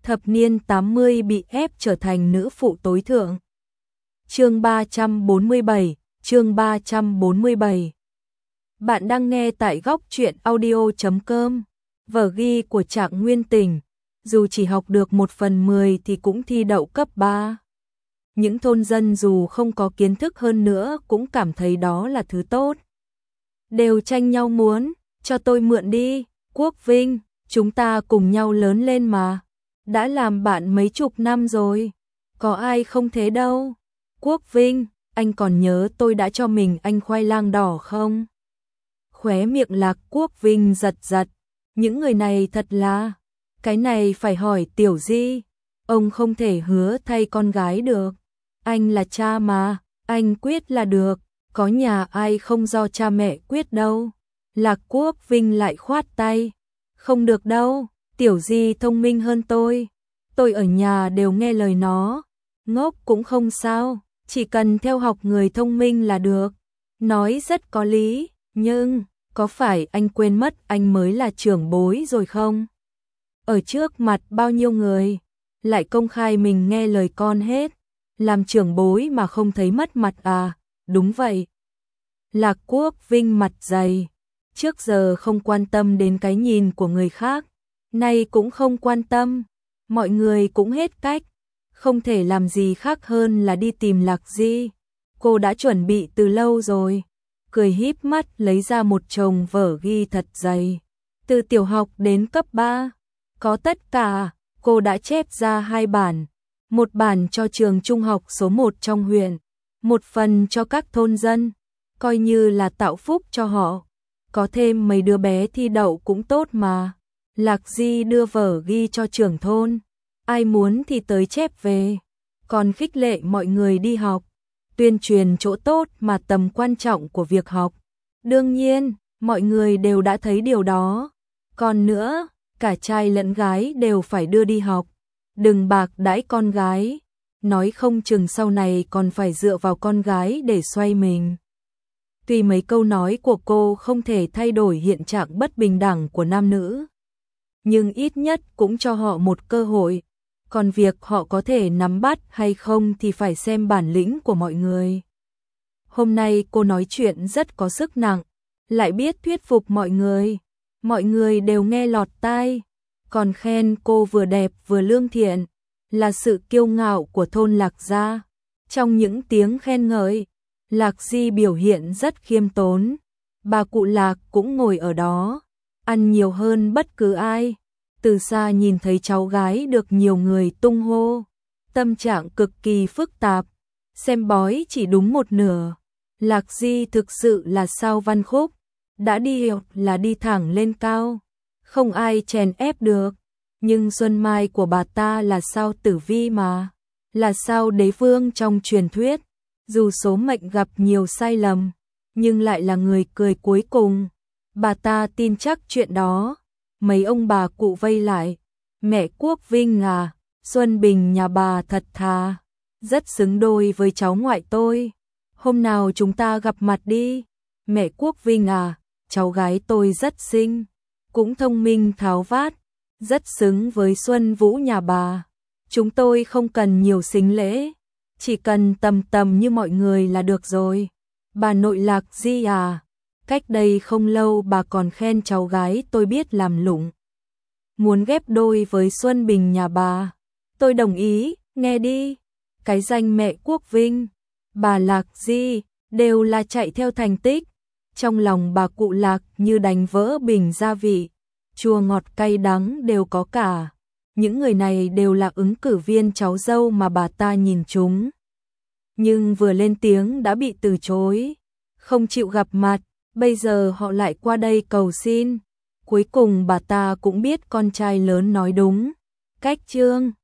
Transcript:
thập niên 80 bị ép trở thành nữ phụ tối thượng. Chương 347, chương 347. Bạn đang nghe tại góc truyện audio.com. Vở ghi của Trạng Nguyên Tình, dù chỉ học được 1/10 thì cũng thi đậu cấp 3. Những thôn dân dù không có kiến thức hơn nữa cũng cảm thấy đó là thứ tốt. Đều tranh nhau muốn, cho tôi mượn đi, Quốc Vinh, chúng ta cùng nhau lớn lên mà. Đã làm bạn mấy chục năm rồi, có ai không thế đâu. Quốc Vinh, anh còn nhớ tôi đã cho mình anh khoai lang đỏ không? Khóe miệng Lạc Quốc Vinh giật giật, những người này thật là, cái này phải hỏi Tiểu Di, ông không thể hứa thay con gái được. Anh là cha mà, anh quyết là được, có nhà ai không do cha mẹ quyết đâu. Lạc Quốc Vinh lại khoát tay, không được đâu, Tiểu Di thông minh hơn tôi ở nhà đều nghe lời nó, ngốc cũng không sao, chỉ cần theo học người thông minh là được. Nói rất có lý, nhưng có phải anh quên mất anh mới là trưởng bối rồi không? Ở trước mặt bao nhiêu người, lại công khai mình nghe lời con hết, làm trưởng bối mà không thấy mất mặt à? Đúng vậy. Lạc Quốc Vinh mặt dày, trước giờ không quan tâm đến cái nhìn của người khác, nay cũng không quan tâm, mọi người cũng hết cách, không thể làm gì khác hơn là đi tìm Lạc Di. Cô đã chuẩn bị từ lâu rồi, cười híp mắt lấy ra một chồng vở ghi thật dày, từ tiểu học đến cấp 3, có tất cả, cô đã chép ra 2 bản, một bản cho trường trung học số 1 trong huyện, một phần cho các thôn dân, coi như là tạo phúc cho họ, có thêm mấy đứa bé thi đậu cũng tốt mà. Lạc Di đưa vở ghi cho trưởng thôn, ai muốn thì tới chép về, còn khích lệ mọi người đi học, tuyên truyền chỗ tốt mà tầm quan trọng của việc học. Đương nhiên, mọi người đều đã thấy điều đó. Còn nữa, cả trai lẫn gái đều phải đưa đi học, đừng bạc đãi con gái, nói không chừng sau này còn phải dựa vào con gái để xoay mình. Tuy mấy câu nói của cô không thể thay đổi hiện trạng bất bình đẳng của nam nữ, nhưng ít nhất cũng cho họ một cơ hội, còn việc họ có thể nắm bắt hay không thì phải xem bản lĩnh của mọi người. Hôm nay cô nói chuyện rất có sức nặng, lại biết thuyết phục mọi người đều nghe lọt tai, còn khen cô vừa đẹp vừa lương thiện, là sự kiêu ngạo của thôn Lạc gia. Trong những tiếng khen ngợi, Lạc Di biểu hiện rất khiêm tốn, bà cụ Lạc cũng ngồi ở đó, ăn nhiều hơn bất cứ ai. Từ xa nhìn thấy cháu gái được nhiều người tung hô, tâm trạng cực kỳ phức tạp, xem bói chỉ đúng một nửa. Lạc Di thực sự là sao văn khúc, đã đi học là đi thẳng lên cao, không ai chèn ép được. Nhưng Xuân Mai của bà ta là sao Tử Vi mà, là sao đế vương trong truyền thuyết, dù số mệnh gặp nhiều sai lầm, nhưng lại là người cười cuối cùng. Bà ta tin chắc chuyện đó. Mấy ông bà cụ vây lại, mẹ Quốc Vinh à, Xuân Bình nhà bà thật thà, rất xứng đôi với cháu ngoại tôi. Hôm nào chúng ta gặp mặt đi, mẹ Quốc Vinh à, cháu gái tôi rất xinh, cũng thông minh tháo vát, rất xứng với Xuân Vũ nhà bà. Chúng tôi không cần nhiều sính lễ, chỉ cần tầm như mọi người là được rồi. Bà nội Lạc Di à, cách đây không lâu bà còn khen cháu gái tôi biết làm lụng, muốn ghép đôi với Xuân Bình nhà bà. Tôi đồng ý, nghe đi. Cái danh mẹ Quốc Vinh, bà Lạc Di đều là chạy theo thành tích. Trong lòng bà cụ Lạc như đánh vỡ bình gia vị, chua ngọt cay đắng đều có cả. Những người này đều là ứng cử viên cháu dâu mà bà ta nhìn chúng, nhưng vừa lên tiếng đã bị từ chối, không chịu gặp mặt. Bây giờ họ lại qua đây cầu xin. Cuối cùng bà ta cũng biết con trai lớn nói đúng. Cách chương